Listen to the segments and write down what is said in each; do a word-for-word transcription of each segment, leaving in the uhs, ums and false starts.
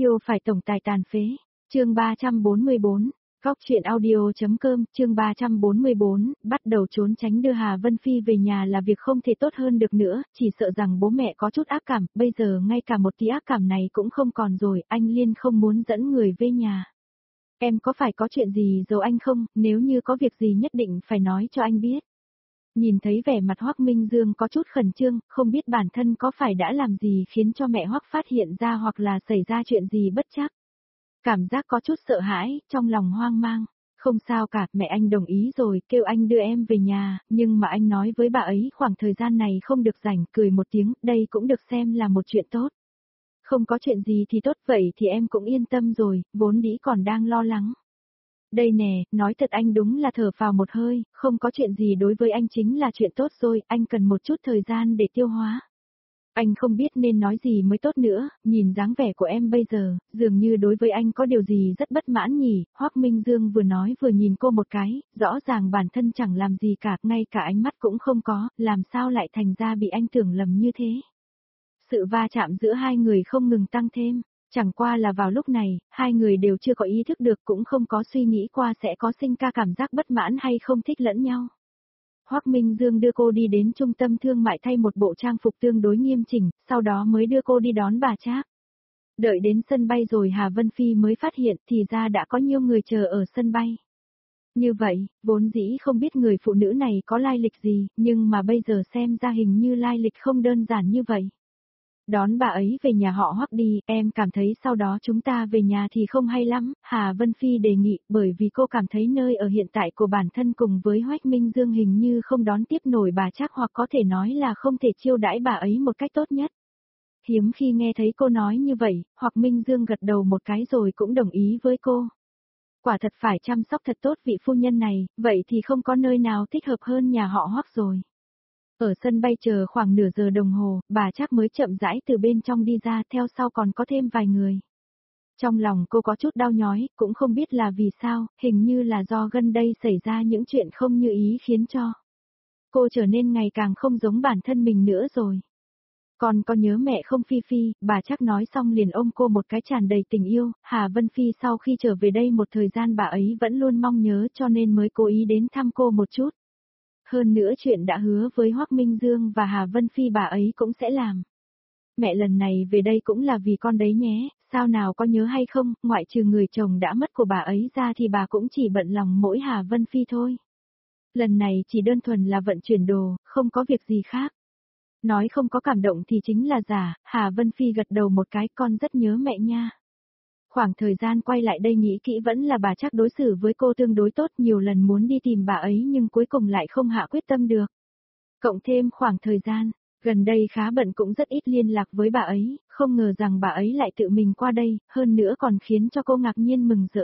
Yêu phải tổng tài tàn phế. Chương ba trăm bốn mươi bốn. Góc truyện audio.com, chương ba trăm bốn mươi bốn, bắt đầu trốn tránh đưa Hà Vân Phi về nhà là việc không thể tốt hơn được nữa, chỉ sợ rằng bố mẹ có chút ác cảm, bây giờ ngay cả một tí ác cảm này cũng không còn rồi, anh Liên không muốn dẫn người về nhà. Em có phải có chuyện gì giấu anh không, nếu như có việc gì nhất định phải nói cho anh biết. Nhìn thấy vẻ mặt Hoắc Minh Dương có chút khẩn trương, không biết bản thân có phải đã làm gì khiến cho mẹ Hoắc phát hiện ra hoặc là xảy ra chuyện gì bất trắc. Cảm giác có chút sợ hãi, trong lòng hoang mang. Không sao cả, mẹ anh đồng ý rồi, kêu anh đưa em về nhà, nhưng mà anh nói với bà ấy khoảng thời gian này không được rảnh, cười một tiếng, đây cũng được xem là một chuyện tốt. Không có chuyện gì thì tốt, vậy thì em cũng yên tâm rồi, vốn dĩ còn đang lo lắng. Đây nè, nói thật anh đúng là thở phào một hơi, không có chuyện gì đối với anh chính là chuyện tốt rồi, anh cần một chút thời gian để tiêu hóa. Anh không biết nên nói gì mới tốt nữa, nhìn dáng vẻ của em bây giờ, dường như đối với anh có điều gì rất bất mãn nhỉ, Hoắc Minh Dương vừa nói vừa nhìn cô một cái, rõ ràng bản thân chẳng làm gì cả, ngay cả ánh mắt cũng không có, làm sao lại thành ra bị anh tưởng lầm như thế. Sự va chạm giữa hai người không ngừng tăng thêm, chẳng qua là vào lúc này, hai người đều chưa có ý thức được cũng không có suy nghĩ qua sẽ có sinh ra cảm giác bất mãn hay không thích lẫn nhau. Hoắc Minh Dương đưa cô đi đến trung tâm thương mại thay một bộ trang phục tương đối nghiêm chỉnh, sau đó mới đưa cô đi đón bà Trác. Đợi đến sân bay rồi Hà Vân Phi mới phát hiện thì ra đã có nhiều người chờ ở sân bay. Như vậy, vốn dĩ không biết người phụ nữ này có lai lịch gì, nhưng mà bây giờ xem ra hình như lai lịch không đơn giản như vậy. Đón bà ấy về nhà họ Hoắc đi, em cảm thấy sau đó chúng ta về nhà thì không hay lắm, Hà Vân Phi đề nghị, bởi vì cô cảm thấy nơi ở hiện tại của bản thân cùng với Hoắc Minh Dương hình như không đón tiếp nổi bà Trác hoặc có thể nói là không thể chiêu đãi bà ấy một cách tốt nhất. Hiếm khi nghe thấy cô nói như vậy, Hoắc Minh Dương gật đầu một cái rồi cũng đồng ý với cô. Quả thật phải chăm sóc thật tốt vị phu nhân này, vậy thì không có nơi nào thích hợp hơn nhà họ Hoắc rồi. Ở sân bay chờ khoảng nửa giờ đồng hồ, bà Trác mới chậm rãi từ bên trong đi ra, theo sau còn có thêm vài người. Trong lòng cô có chút đau nhói, cũng không biết là vì sao, hình như là do gần đây xảy ra những chuyện không như ý khiến cho cô trở nên ngày càng không giống bản thân mình nữa rồi. Còn có nhớ mẹ không Phi Phi, bà Trác nói xong liền ôm cô một cái tràn đầy tình yêu, Hà Vân Phi sau khi trở về đây một thời gian bà ấy vẫn luôn mong nhớ cho nên mới cố ý đến thăm cô một chút. Hơn nữa chuyện đã hứa với Hoắc Minh Dương và Hà Vân Phi bà ấy cũng sẽ làm. Mẹ lần này về đây cũng là vì con đấy nhé, sao nào có nhớ hay không, ngoại trừ người chồng đã mất của bà ấy ra thì bà cũng chỉ bận lòng mỗi Hà Vân Phi thôi. Lần này chỉ đơn thuần là vận chuyển đồ, không có việc gì khác. Nói không có cảm động thì chính là giả, Hà Vân Phi gật đầu một cái, con rất nhớ mẹ nha. Khoảng thời gian quay lại đây nghĩ kỹ vẫn là bà Trác đối xử với cô tương đối tốt, nhiều lần muốn đi tìm bà ấy nhưng cuối cùng lại không hạ quyết tâm được. Cộng thêm khoảng thời gian, gần đây khá bận cũng rất ít liên lạc với bà ấy, không ngờ rằng bà ấy lại tự mình qua đây, hơn nữa còn khiến cho cô ngạc nhiên mừng rỡ.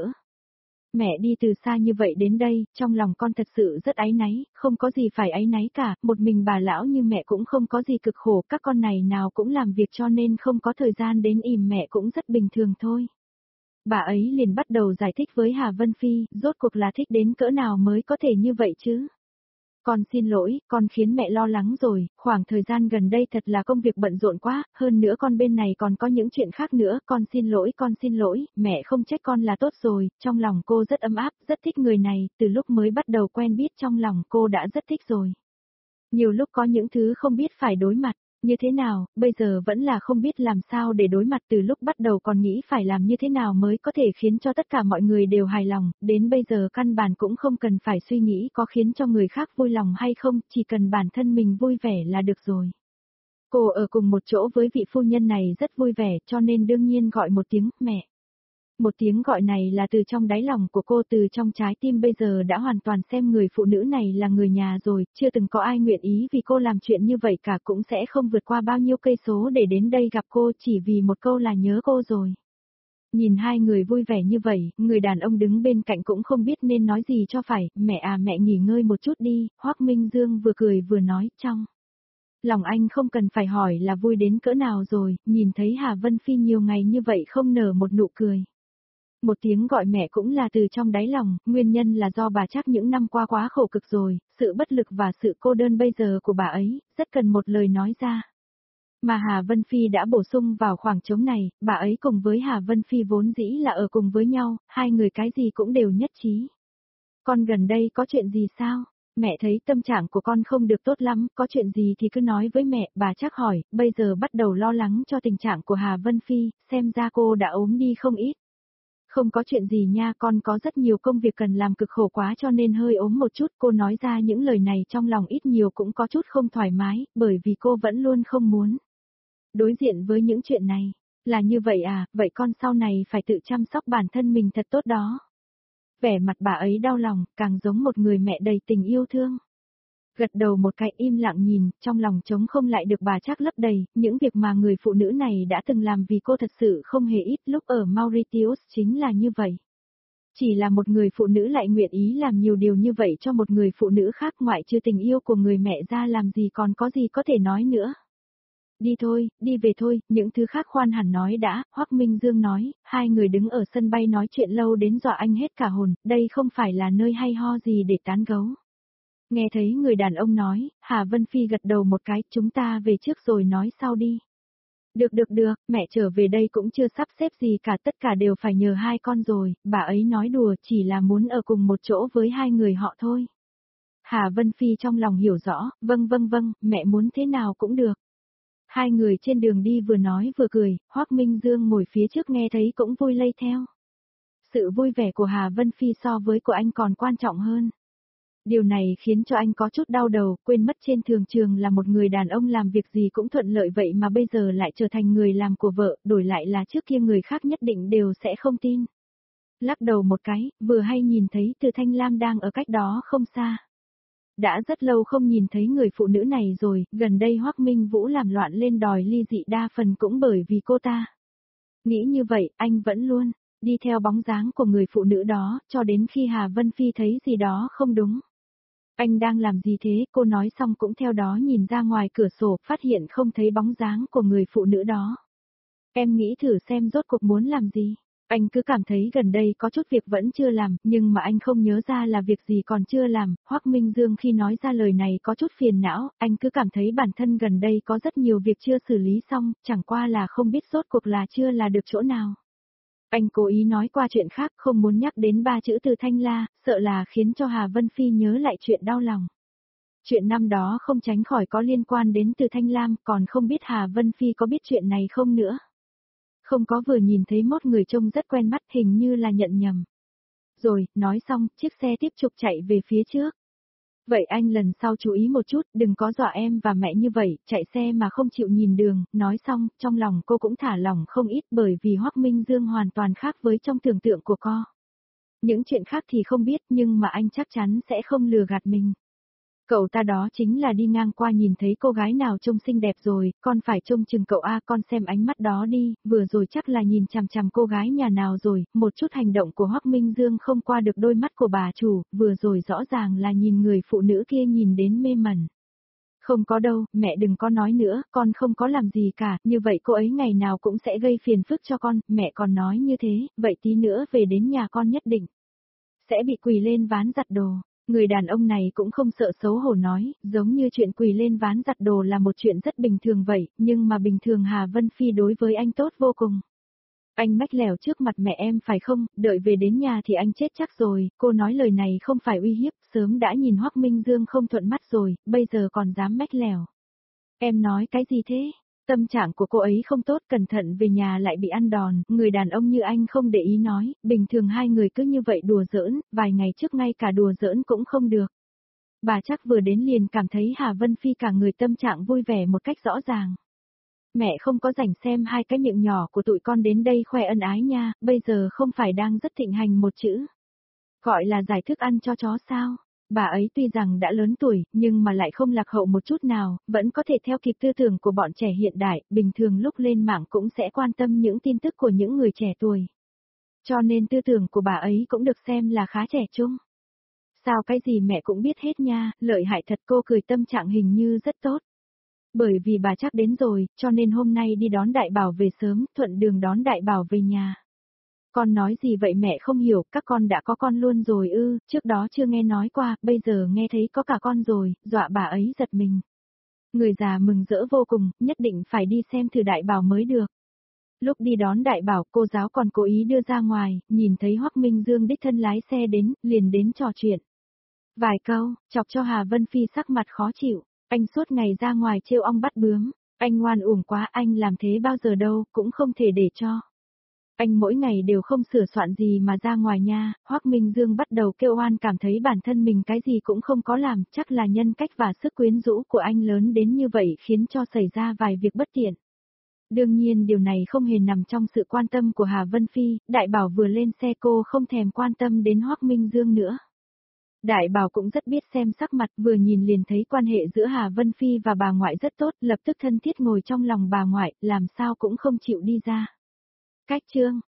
Mẹ đi từ xa như vậy đến đây, trong lòng con thật sự rất áy náy, không có gì phải áy náy cả, một mình bà lão như mẹ cũng không có gì cực khổ, các con này nào cũng làm việc cho nên không có thời gian đến ỉm mẹ cũng rất bình thường thôi. Bà ấy liền bắt đầu giải thích với Hà Vân Phi, rốt cuộc là thích đến cỡ nào mới có thể như vậy chứ. Con xin lỗi, con khiến mẹ lo lắng rồi, khoảng thời gian gần đây thật là công việc bận rộn quá, hơn nữa con bên này còn có những chuyện khác nữa, con xin lỗi, con xin lỗi, mẹ không trách con là tốt rồi, trong lòng cô rất ấm áp, rất thích người này, từ lúc mới bắt đầu quen biết trong lòng cô đã rất thích rồi. Nhiều lúc có những thứ không biết phải đối mặt. Như thế nào, bây giờ vẫn là không biết làm sao để đối mặt, từ lúc bắt đầu còn nghĩ phải làm như thế nào mới có thể khiến cho tất cả mọi người đều hài lòng, đến bây giờ căn bản cũng không cần phải suy nghĩ có khiến cho người khác vui lòng hay không, chỉ cần bản thân mình vui vẻ là được rồi. Cô ở cùng một chỗ với vị phu nhân này rất vui vẻ cho nên đương nhiên gọi một tiếng mẹ. Một tiếng gọi này là từ trong đáy lòng của cô, từ trong trái tim bây giờ đã hoàn toàn xem người phụ nữ này là người nhà rồi, chưa từng có ai nguyện ý vì cô làm chuyện như vậy cả, cũng sẽ không vượt qua bao nhiêu cây số để đến đây gặp cô chỉ vì một câu là nhớ cô rồi. Nhìn hai người vui vẻ như vậy, người đàn ông đứng bên cạnh cũng không biết nên nói gì cho phải, mẹ à mẹ nghỉ ngơi một chút đi, Hoắc Minh Dương vừa cười vừa nói trong. Lòng anh không cần phải hỏi là vui đến cỡ nào rồi, nhìn thấy Hà Vân Phi nhiều ngày như vậy không nở một nụ cười. Một tiếng gọi mẹ cũng là từ trong đáy lòng, nguyên nhân là do bà Trác những năm qua quá khổ cực rồi, sự bất lực và sự cô đơn bây giờ của bà ấy, rất cần một lời nói ra. Mà Hà Vân Phi đã bổ sung vào khoảng trống này, bà ấy cùng với Hà Vân Phi vốn dĩ là ở cùng với nhau, hai người cái gì cũng đều nhất trí. Con gần đây có chuyện gì sao? Mẹ thấy tâm trạng của con không được tốt lắm, có chuyện gì thì cứ nói với mẹ, bà chắc hỏi, bây giờ bắt đầu lo lắng cho tình trạng của Hà Vân Phi, xem ra cô đã ốm đi không ít. Không có chuyện gì nha, con có rất nhiều công việc cần làm cực khổ quá cho nên hơi ốm một chút, cô nói ra những lời này trong lòng ít nhiều cũng có chút không thoải mái, bởi vì cô vẫn luôn không muốn đối diện với những chuyện này. Là như vậy à, vậy con sau này phải tự chăm sóc bản thân mình thật tốt đó. Vẻ mặt bà ấy đau lòng, càng giống một người mẹ đầy tình yêu thương. Gật đầu một cái im lặng nhìn, trong lòng trống không lại được bà chắc lấp đầy, những việc mà người phụ nữ này đã từng làm vì cô thật sự không hề ít lúc ở Mauritius chính là như vậy. Chỉ là một người phụ nữ lại nguyện ý làm nhiều điều như vậy cho một người phụ nữ khác ngoại trừ tình yêu của người mẹ ra làm gì còn có gì có thể nói nữa. Đi thôi, đi về thôi, những thứ khác khoan hẳn nói đã, Hoắc Minh Dương nói, hai người đứng ở sân bay nói chuyện lâu đến dọa anh hết cả hồn, đây không phải là nơi hay ho gì để tán gấu. Nghe thấy người đàn ông nói, Hà Vân Phi gật đầu một cái, chúng ta về trước rồi nói sau đi. Được được được, mẹ trở về đây cũng chưa sắp xếp gì cả, tất cả đều phải nhờ hai con rồi, bà ấy nói đùa chỉ là muốn ở cùng một chỗ với hai người họ thôi. Hà Vân Phi trong lòng hiểu rõ, vâng vâng vâng, mẹ muốn thế nào cũng được. Hai người trên đường đi vừa nói vừa cười, Hoắc Minh Dương ngồi phía trước nghe thấy cũng vui lây theo. Sự vui vẻ của Hà Vân Phi so với của anh còn quan trọng hơn. Điều này khiến cho anh có chút đau đầu, quên mất trên thường trường là một người đàn ông làm việc gì cũng thuận lợi vậy mà bây giờ lại trở thành người làm của vợ, đổi lại là trước kia người khác nhất định đều sẽ không tin. Lắc đầu một cái, vừa hay nhìn thấy Từ Thanh Lam đang ở cách đó không xa. Đã rất lâu không nhìn thấy người phụ nữ này rồi, gần đây Hoắc Minh Vũ làm loạn lên đòi ly dị đa phần cũng bởi vì cô ta. Nghĩ như vậy, anh vẫn luôn đi theo bóng dáng của người phụ nữ đó, cho đến khi Hà Vân Phi thấy gì đó không đúng. Anh đang làm gì thế? Cô nói xong cũng theo đó nhìn ra ngoài cửa sổ, phát hiện không thấy bóng dáng của người phụ nữ đó. Em nghĩ thử xem rốt cuộc muốn làm gì. Anh cứ cảm thấy gần đây có chút việc vẫn chưa làm, nhưng mà anh không nhớ ra là việc gì còn chưa làm. Hoắc Minh Dương khi nói ra lời này có chút phiền não, anh cứ cảm thấy bản thân gần đây có rất nhiều việc chưa xử lý xong, chẳng qua là không biết rốt cuộc là chưa là được chỗ nào. Anh cố ý nói qua chuyện khác, không muốn nhắc đến ba chữ Từ Thanh La, sợ là khiến cho Hà Vân Phi nhớ lại chuyện đau lòng. Chuyện năm đó không tránh khỏi có liên quan đến Từ Thanh Lam, còn không biết Hà Vân Phi có biết chuyện này không nữa. Không có, vừa nhìn thấy một người trông rất quen mắt, hình như là nhận nhầm. Rồi, nói xong, chiếc xe tiếp tục chạy về phía trước. Vậy anh lần sau chú ý một chút, đừng có dọa em và mẹ như vậy, chạy xe mà không chịu nhìn đường. Nói xong, trong lòng cô cũng thả lỏng không ít bởi vì Hoắc Minh Dương hoàn toàn khác với trong tưởng tượng của cô. Những chuyện khác thì không biết nhưng mà anh chắc chắn sẽ không lừa gạt mình. Cậu ta đó chính là đi ngang qua nhìn thấy cô gái nào trông xinh đẹp rồi, con phải trông chừng cậu a, con xem ánh mắt đó đi, vừa rồi chắc là nhìn chằm chằm cô gái nhà nào rồi, một chút hành động của Hoắc Minh Dương không qua được đôi mắt của bà chủ, vừa rồi rõ ràng là nhìn người phụ nữ kia nhìn đến mê mẩn. Không có đâu, mẹ đừng có nói nữa, con không có làm gì cả, như vậy cô ấy ngày nào cũng sẽ gây phiền phức cho con, mẹ còn nói như thế, vậy tí nữa về đến nhà con nhất định sẽ bị quỳ lên ván giặt đồ. Người đàn ông này cũng không sợ xấu hổ nói, giống như chuyện quỳ lên ván giặt đồ là một chuyện rất bình thường vậy, nhưng mà bình thường Hà Vân Phi đối với anh tốt vô cùng. Anh mách lẻo trước mặt mẹ em phải không, đợi về đến nhà thì anh chết chắc rồi, cô nói lời này không phải uy hiếp, sớm đã nhìn Hoắc Minh Dương không thuận mắt rồi, bây giờ còn dám mách lẻo. Em nói cái gì thế? Tâm trạng của cô ấy không tốt, cẩn thận về nhà lại bị ăn đòn, người đàn ông như anh không để ý nói, bình thường hai người cứ như vậy đùa giỡn, vài ngày trước ngay cả đùa giỡn cũng không được. Bà chắc vừa đến liền cảm thấy Hà Vân Phi cả người tâm trạng vui vẻ một cách rõ ràng. Mẹ không có rảnh xem hai cái miệng nhỏ của tụi con đến đây khoe ân ái nha, bây giờ không phải đang rất thịnh hành một chữ. Gọi là giải thức ăn cho chó sao? Bà ấy tuy rằng đã lớn tuổi, nhưng mà lại không lạc hậu một chút nào, vẫn có thể theo kịp tư tưởng của bọn trẻ hiện đại, bình thường lúc lên mạng cũng sẽ quan tâm những tin tức của những người trẻ tuổi. Cho nên tư tưởng của bà ấy cũng được xem là khá trẻ trung. Sao cái gì mẹ cũng biết hết nha, lợi hại thật, cô cười tâm trạng hình như rất tốt. Bởi vì bà chắc đến rồi, cho nên hôm nay đi đón Đại Bảo về sớm, thuận đường đón Đại Bảo về nhà. Con nói gì vậy mẹ không hiểu, các con đã có con luôn rồi ư, trước đó chưa nghe nói qua, bây giờ nghe thấy có cả con rồi, dọa bà ấy giật mình. Người già mừng rỡ vô cùng, nhất định phải đi xem thử đại bảo mới được. Lúc đi đón đại bảo, cô giáo còn cố ý đưa ra ngoài, nhìn thấy Hoắc Minh Dương đích thân lái xe đến, liền đến trò chuyện. Vài câu, chọc cho Hà Vân Phi sắc mặt khó chịu, anh suốt ngày ra ngoài trêu ong bắt bướm, anh ngoan uổng quá, anh làm thế bao giờ đâu, cũng không thể để cho. Anh mỗi ngày đều không sửa soạn gì mà ra ngoài nha. Hoắc Minh Dương bắt đầu kêu oan, cảm thấy bản thân mình cái gì cũng không có làm, chắc là nhân cách và sức quyến rũ của anh lớn đến như vậy khiến cho xảy ra vài việc bất tiện. Đương nhiên điều này không hề nằm trong sự quan tâm của Hà Vân Phi, Đại Bảo vừa lên xe cô không thèm quan tâm đến Hoắc Minh Dương nữa. Đại Bảo cũng rất biết xem sắc mặt, vừa nhìn liền thấy quan hệ giữa Hà Vân Phi và bà ngoại rất tốt, lập tức thân thiết ngồi trong lòng bà ngoại, làm sao cũng không chịu đi ra. Cách chương